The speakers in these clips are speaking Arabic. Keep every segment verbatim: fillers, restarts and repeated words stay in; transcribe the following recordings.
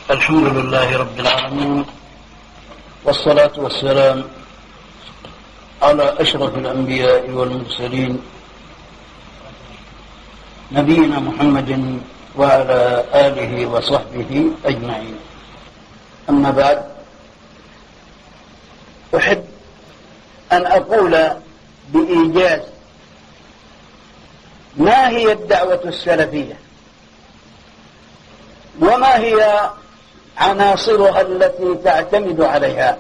الحمد لله رب العالمين، والصلاة والسلام على أشرف الأنبياء والمرسلين نبينا محمد وعلى آله وصحبه أجمعين. أما بعد، أحب أن أقول بإيجاز ما هي الدعوة السلفية وما هي عناصرها التي تعتمد عليها.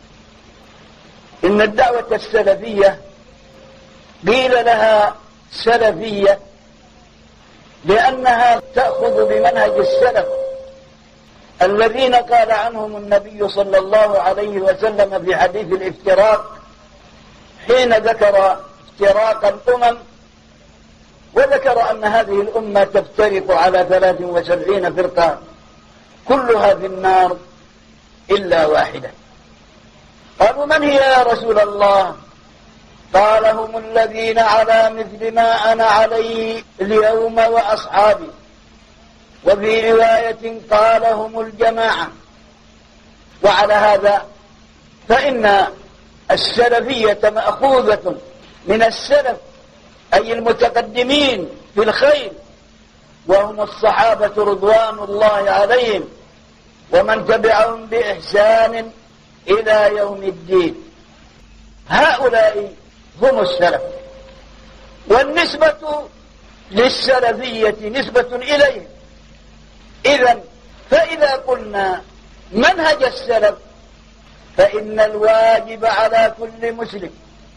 إن الدعوة السلفية قيل لها سلفية لأنها تأخذ بمنهج السلف الذين قال عنهم النبي صلى الله عليه وسلم في حديث الافتراق حين ذكر افتراق الأمم، وذكر أن هذه الأمة تفترق على ثلاث وسبعين فرقة كلها في النار إلا واحدة. قالوا: من هي يا رسول الله؟ قال: هم الذين على مثل ما أنا عليه اليوم وأصحابي. وفي رواية قال: هم الجماعة. وعلى هذا فإن السلفية مأخوذة من السلف، أي المتقدمين في الخير، وهم الصحابة رضوان الله عليهم ومن تبعهم بإحسان إلى يوم الدين. هؤلاء هم السلف، والنسبة للسلفية نسبة إليهم. إذن فإذا قلنا منهج السلف فإن الواجب على كل مسلم،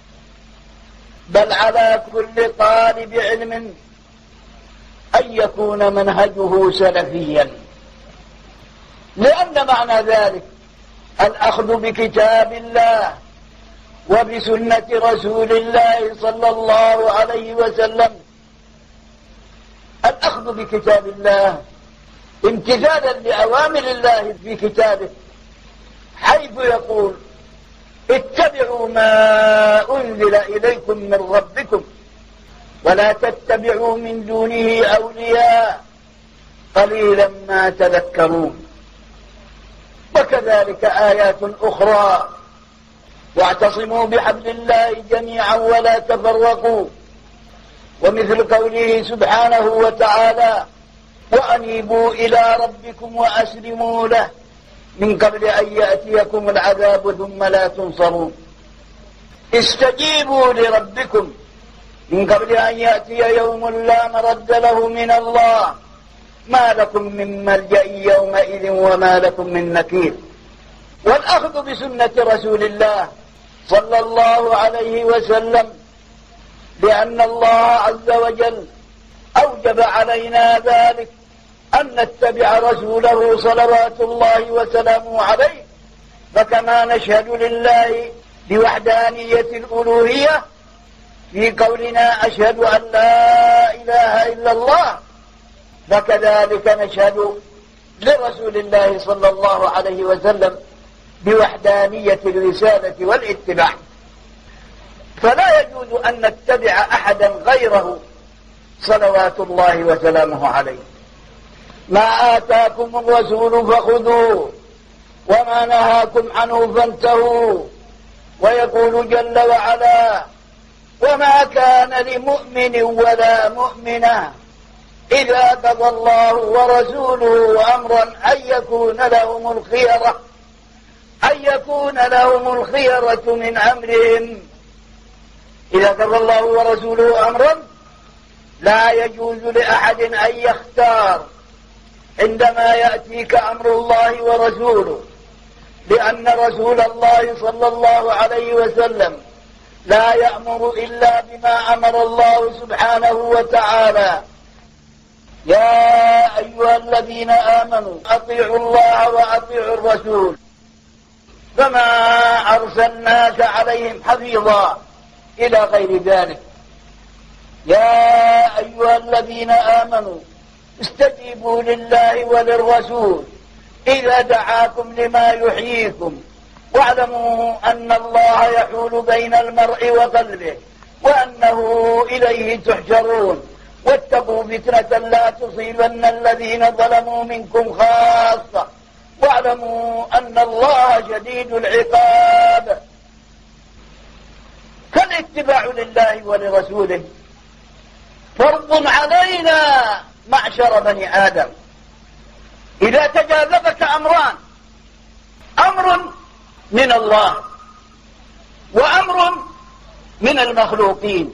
بل على كل طالب علم، أن يكون منهجه سلفيا، لأن معنى ذلك الأخذ بكتاب الله وبسنة رسول الله صلى الله عليه وسلم. الأخذ بكتاب الله امتثالا لأوامر الله في كتابه، حيث يقول: اتبعوا ما أنزل إليكم من ربكم ولا تتبعوا من دونه أولياء قليلا ما تذكرون. وكذلك آيات أخرى: واعتصموا بحبل الله جميعا ولا تفرقوا. ومثل قوله سبحانه وتعالى: وأنيبوا إلى ربكم وأسلموا له من قبل أن يأتيكم العذاب ثم لا تنصرون. استجيبوا لربكم من قبل أن يأتي يوم لا مرد له من الله ما لكم من ملجأ يومئذ وما لكم من نكير. والأخذ بسنة رسول الله صلى الله عليه وسلم، لأن الله عز وجل أوجب علينا ذلك، أن نتبع رسوله صلوات الله وسلامه عليه. فكما نشهد لله بوحدانية الألوهية في قولنا أشهد أن لا إله إلا الله، فكذلك نشهد لرسول الله صلى الله عليه وسلم بوحدانية الرسالة والاتباع. فلا يجوز أن نتبع أحدا غيره صلوات الله وسلامه عليه. ما آتاكم الرسول فخذوه وما نهاكم عنه فانتهوا. ويقول جل وعلا: وما كان لمؤمن ولا مؤمنة إذا قضى الله ورسوله أمرا أن يكون لهم الخيرة أن يكون لهم الخيرة من أمرهم. إذا قضى الله ورسوله أمرا لا يجوز لأحد أن يختار عندما يأتيك أمر الله ورسوله، لأن رسول الله صلى الله عليه وسلم لا يأمر إلا بما أمر الله سبحانه وتعالى. يا أيها الذين آمنوا أطيعوا الله وأطيعوا الرسول فما أرسلناك عليهم حفيظا إلى غير ذلك. يا أيها الذين آمنوا استجيبوا لله وللرسول إذا دعاكم لما يحييكم واعلموا أن الله يحول بين المرء وقلبه وأنه إليه تحشرون. واتقوا فتنة لا تصيبن الذين ظلموا منكم خاصة واعلموا أن الله شديد العقاب. فالاتباع لله ولرسوله فرض علينا معشر بني آدم. إذا تجاذبك أمران، أمر من الله وأمر من المخلوقين،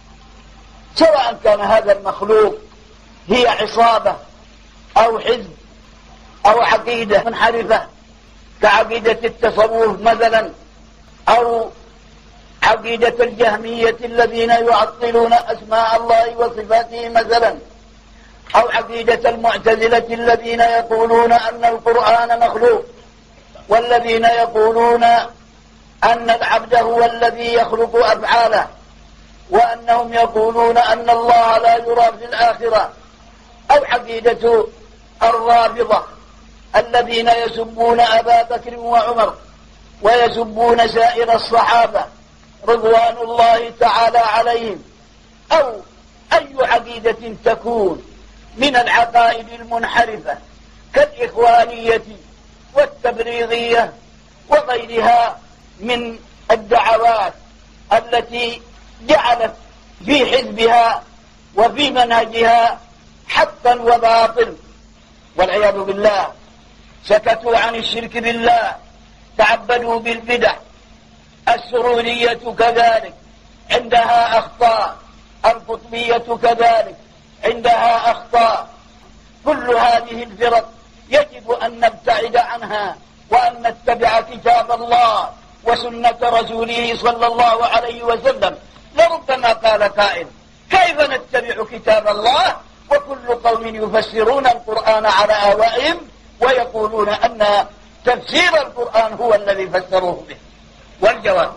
سواء كان هذا المخلوق هي عصابة أو حزب أو عقيدة منحرفة كعقيدة التصوف مثلا، أو عقيدة الجهمية الذين يعطلون أسماء الله وصفاته مثلا، أو عقيدة المعتزلة الذين يقولون أن القرآن مخلوق، والذين يقولون أن العبد هو الذي يخلق أفعاله، وأنهم يقولون أن الله لا يرى في الآخرة، أو عقيدة الرافضة الذين يسبون أبا بكر وعمر ويسبون سائر الصحابة رضوان الله تعالى عليهم، أو أي عقيدة تكون من العقائد المنحرفة كالإخوانية والتبريغية وغيرها من الدعوات التي جعلت في حزبها وفي منهجها حقا وباطل والعياذ بالله. سكتوا عن الشرك بالله، تعبدوا بالبدع. السرورية كذلك عندها أخطاء، القطبية كذلك عندها أخطاء. كل هذه الفرق يجب أن نبتعد عنها وأن نتبع كتاب الله وسنة رسوله صلى الله عليه وسلم. لربما قال قائل: كيف نتبع كتاب الله وكل قوم يفسرون القرآن على آوائهم ويقولون أن تفسير القرآن هو الذي فسروه به؟ والجواب: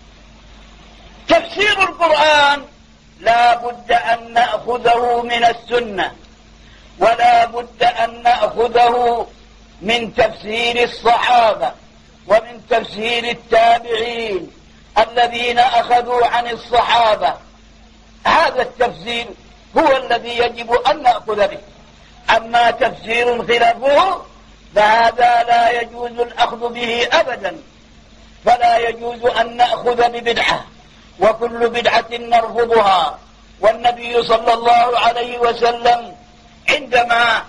تفسير القرآن لا بد أن نأخذه من السنة، ولا بد أن نأخذه من تفسير الصحابة ومن تفسير التابعين الذين أخذوا عن الصحابة. هذا التفسير هو الذي يجب أن نأخذ به. أما تفسير خلافه فهذا لا يجوز الأخذ به أبدا، فلا يجوز أن نأخذ ببدعة، وكل بدعة نرفضها. والنبي صلى الله عليه وسلم عندما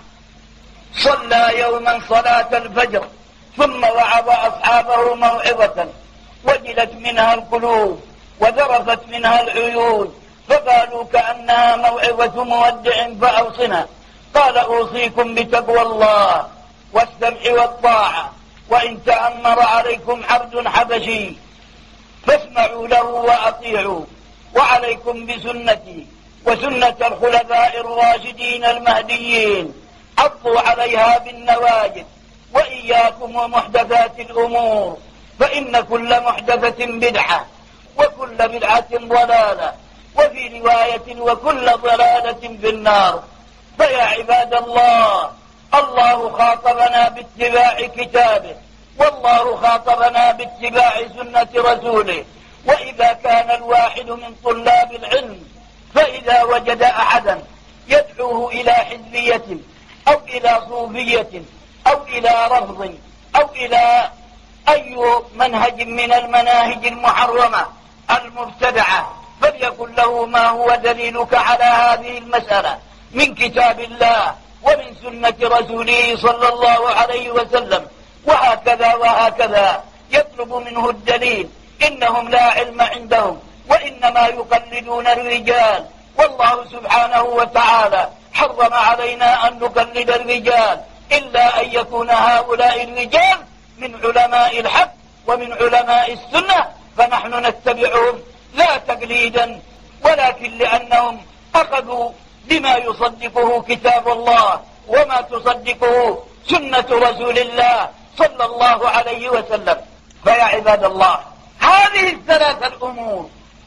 صلى يوما صلاة الفجر ثم وعظ أصحابه موعظة وجلت منها القلوب وذرفت منها العيون، فقالوا كأنها موعظة مودع فأوصنا. قال: أوصيكم بتقوى الله والسمع والطاعة، وإن تأمر عليكم عبد حبشي فاسمعوا له وأطيعوا، وعليكم بسنتي وسنة الخلفاء الراشدين المهديين، عضوا عليها بالنواجذ، وإياكم ومحدثات الأمور، فإن كل محدثة بدعة وكل بدعة ضلالة، وفي رواية وكل ضلالة في النار. فيا عباد الله، الله خاطبنا باتباع كتابه، والله خاطبنا باتباع سنة رسوله. وإذا كان الواحد من طلاب العلم فإذا وجد أحدا يدعوه إلى حزبية أو إلى صوفية أو إلى رفض أو إلى أي منهج من المناهج المحرمة المبتدعة، فليقل له: ما هو دليلك على هذه المسألة من كتاب الله ومن سنة رسوله صلى الله عليه وسلم؟ وهكذا وهكذا يطلب منه الدليل. إنهم لا علم عندهم وإنما يقلدون الرجال، والله سبحانه وتعالى حرم علينا أن نقلد الرجال إلا أن يكون هؤلاء الرجال من علماء الحق ومن علماء السنة، فنحن نتبعهم لا تقليدا ولكن لأنهم أخذوا بما يصدقه كتاب الله وما تصدقه سنة رسول الله صلى الله عليه وسلم. فيا عباد الله، هذه الثلاث الأمور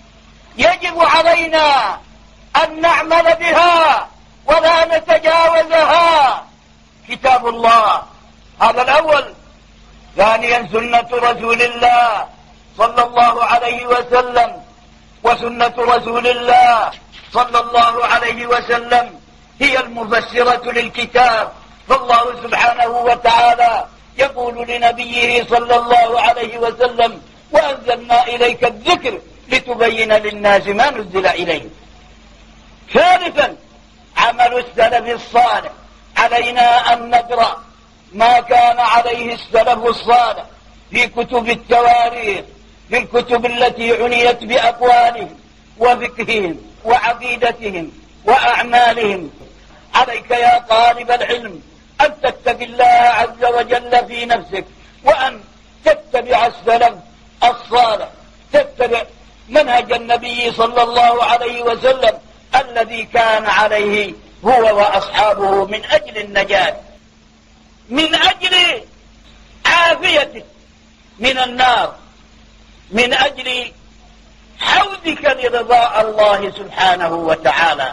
يجب علينا أن نعمل بها ولا نتجاوزها. كتاب الله هذا الأول، ثانيا سنة رسول الله صلى الله عليه وسلم، وسنة رسول الله صلى الله عليه وسلم هي المفسرة للكتاب. فالله سبحانه وتعالى يقول لنبيه صلى الله عليه وسلم: وأنزلنا إليك الذكر لتبين للناس ما نزل إليه. ثالثا عمل السلف الصالح. علينا أن نقرأ ما كان عليه السلف الصالح في كتب التواريخ، في الكتب التي عنيت بأقوالهم وفقههم وعقيدتهم وأعمالهم. عليك يا طالب العلم أن تتق الله عز وجل في نفسك، وأن تتبع السلف الصالح، تتبع منهج النبي صلى الله عليه وسلم الذي كان عليه هو وأصحابه من أجل النجاة، من أجل عافيتك من النار، من أجل حوزك لرضاء الله سبحانه وتعالى،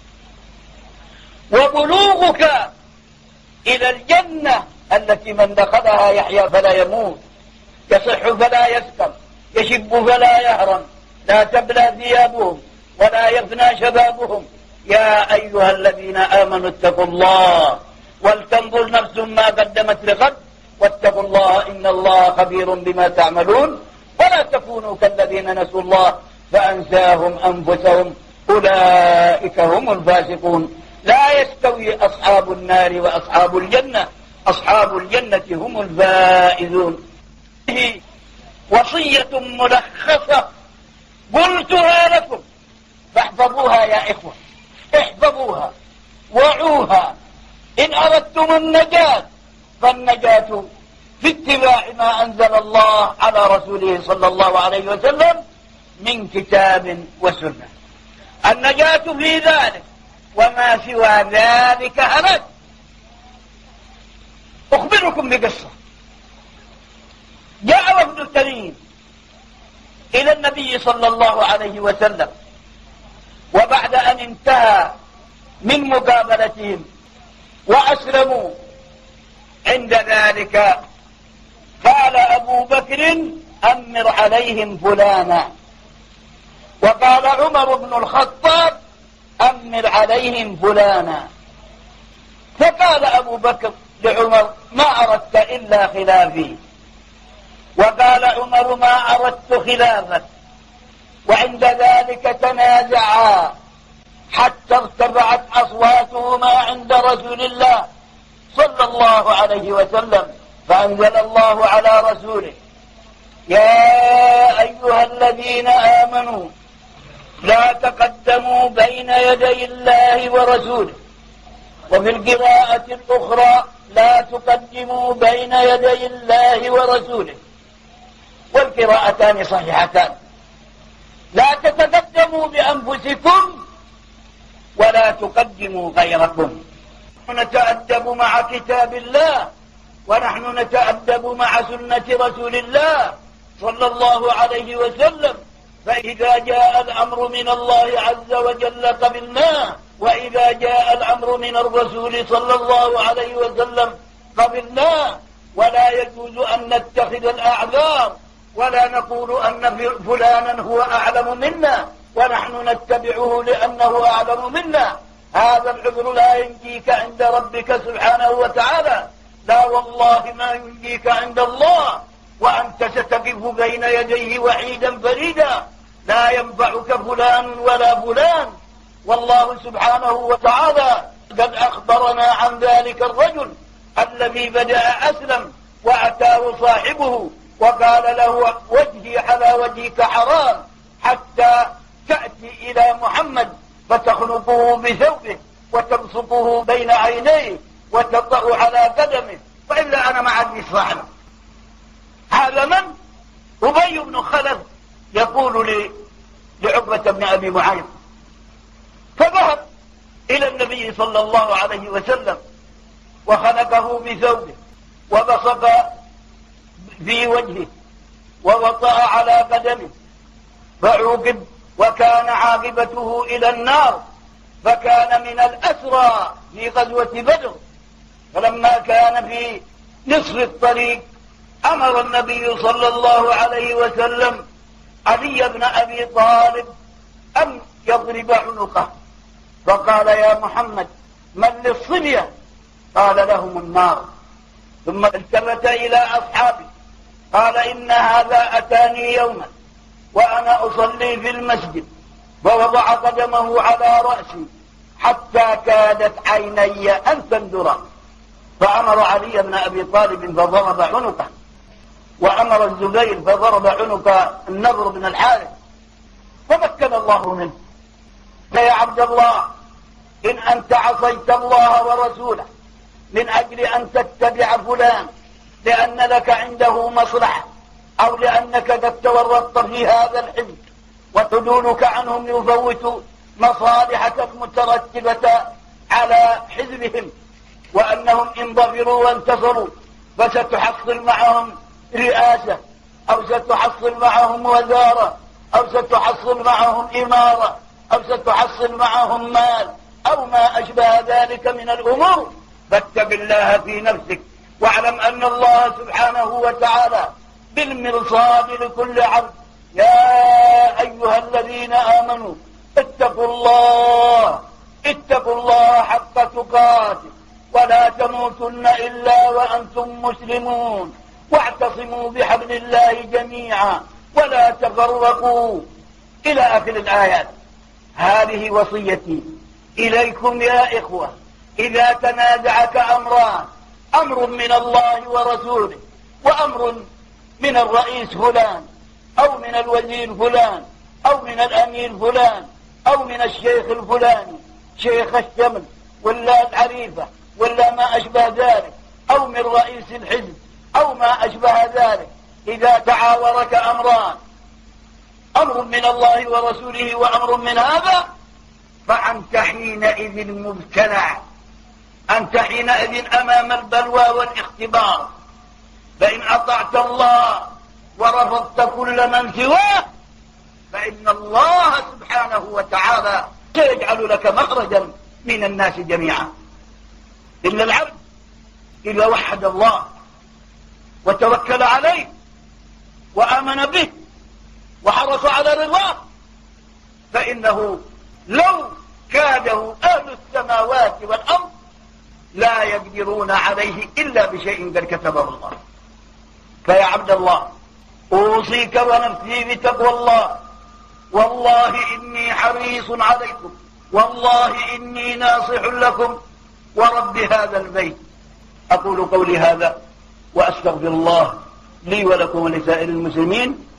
وبلوغك إلى الجنة التي من دخلها يحيا فلا يموت، يصح فلا يسقم، يشب فلا يهرم، لا تبلى ثيابهم ولا يفنى شبابهم. يا أيها الذين آمنوا اتقوا الله ولتنظر نفس ما قدمت لغد واتقوا الله إن الله خبير بما تعملون. ولا تكونوا كالذين نسوا الله فأنساهم أنفسهم أولئك هم الفاسقون. لا يستوي أصحاب النار وأصحاب الجنة، أصحاب الجنة هم الفائزون. وصية ملخصة قلتها لكم فاحفظوها يا إخوة، احفظوها وعوها. إن أردتم النجاة فالنجاة في اتباع ما أنزل الله على رسوله صلى الله عليه وسلم من كتاب وسنة. النجاة في ذلك، وما سوى ذلك هلك. أخبركم بقصة. جاء وفد كريم إلى النبي صلى الله عليه وسلم، وبعد أن انتهى من مقابلتهم وأسلموا، عند ذلك قال أبو بكر: أمر عليهم فلانا. وقال عمر بن الخطاب: أمر عليهم فلانا. فقال أبو بكر لعمر: ما أردت إلا خلافي. وقال عمر: ما أردت خلافك. وعند ذلك تنازعا حتى ارتفعت أصواتهما عند رسول الله صلى الله عليه وسلم، فأنزل الله على رسوله: يا أيها الذين آمنوا لا تقدموا بين يدي الله ورسوله. وفي القراءة الأخرى: لا تقدموا بين يدي الله ورسوله. والقراءتان صحيحتان. لا تتقدموا بأنفسكم ولا تقدموا غيركم. نتأدب مع كتاب الله، ونحن نتأدب مع سنة رسول الله صلى الله عليه وسلم. فإذا جاء الأمر من الله عز وجل قبلناه، وإذا جاء الأمر من الرسول صلى الله عليه وسلم قبلناه. ولا يجوز أن نتخذ الأعذار ولا نقول أن فلانا هو أعلم منا ونحن نتبعه لأنه أعلم منا. هذا العذر لا ينجيك عند ربك سبحانه وتعالى، لا والله ما ينجيك عند الله، وأنت ستقف بين يديه وحيدا فريدا، لا ينفعك فلان ولا فلان. والله سبحانه وتعالى قد أخبرنا عن ذلك الرجل الذي بدأ أسلم وأتاه صاحبه وقال له: وجهي على وجهك حرام حتى تأتي إلى محمد فتخنقه بثوبه وتبسطه بين عينيه وتطأ على قدمه، وإلا أنا ما عاد يصلحنا. هذا من؟ أبي بن خلف يقول لي لعقبة بن أبي معيط. فذهب إلى النبي صلى الله عليه وسلم وخنقه بثوبه وبصق في وجهه ووطأ على قدمه فعوقب، وكان عاقبته إلى النار، فكان من الأسرى في غزوة بدر. فلما كان في نصف الطريق أمر النبي صلى الله عليه وسلم علي بن أبي طالب أن يضرب عنقه، فقال: يا محمد من للصبية؟ قال: لهم النار. ثم التفت إلى أصحابه قال إن هذا أتاني يوما وأنا أصلي في المسجد فوضع قدمه على رأسي حتى كادت عيني أن تندرا، فأمر علي بن أبي طالب فضرب عنقه، وأمر الزبير فضرب عنق النضر بن الحارث، فمكن الله منه. فيا عبد الله إن أنت عصيت الله ورسوله من أجل أن تتبع فلان لأن لك عنده مصلحة أو لأنك قد تورطت في هذا الحزب وحدولك عنهم يفوت مصالحك المترتبة على حزبهم، وأنهم إن ظفروا وانتصروا فستحصل معهم رئاسة أو ستحصل معهم وزارة أو ستحصل معهم إمارة أو ستحصل معهم مال أو ما أشبه ذلك من الأمور، فاتق الله في نفسك واعلم أن الله سبحانه وتعالى بالمرصاد لكل عبد. يا أيها الذين آمنوا اتقوا الله اتقوا الله حق تقاته ولا تموتن إلا وأنتم مسلمون واعتصموا بحبل الله جميعا ولا تفرقوا إلى آخر الآيات. هذه وصيتي إليكم يا إخوة، إذا تنازعك أمران، أمر من الله ورسوله وأمر من الرئيس فلان أو من الوزير فلان أو من الأمير فلان أو من الشيخ الفلاني شيخ الشمل ولا العريفة ولا ما أشبه ذلك أو من رئيس الحزب أو ما أشبه ذلك، إذا تعاورك أمران، أمر من الله ورسوله وأمر من هذا، فأنت حينئذ مبتلع، أنت حينئذ أمام البلوى والاختبار. فإن أطعت الله ورفضت كل من سواه فإن الله سبحانه وتعالى سيجعل لك مخرجا من الناس جميعا. إن العبد إذا وحد الله وتوكل عليه وآمن به وحرص على رضاه فإنه لو كاده أهل السماوات والأرض لا يقدرون عليه إلا بشيء قد كتبه الله. فيا عبد الله أوصيك ونفسي بتقوى الله، والله إني حريص عليكم، والله إني ناصح لكم ورب هذا البيت. أقول قولي هذا وأستغفر الله لي ولكم ولسائر المسلمين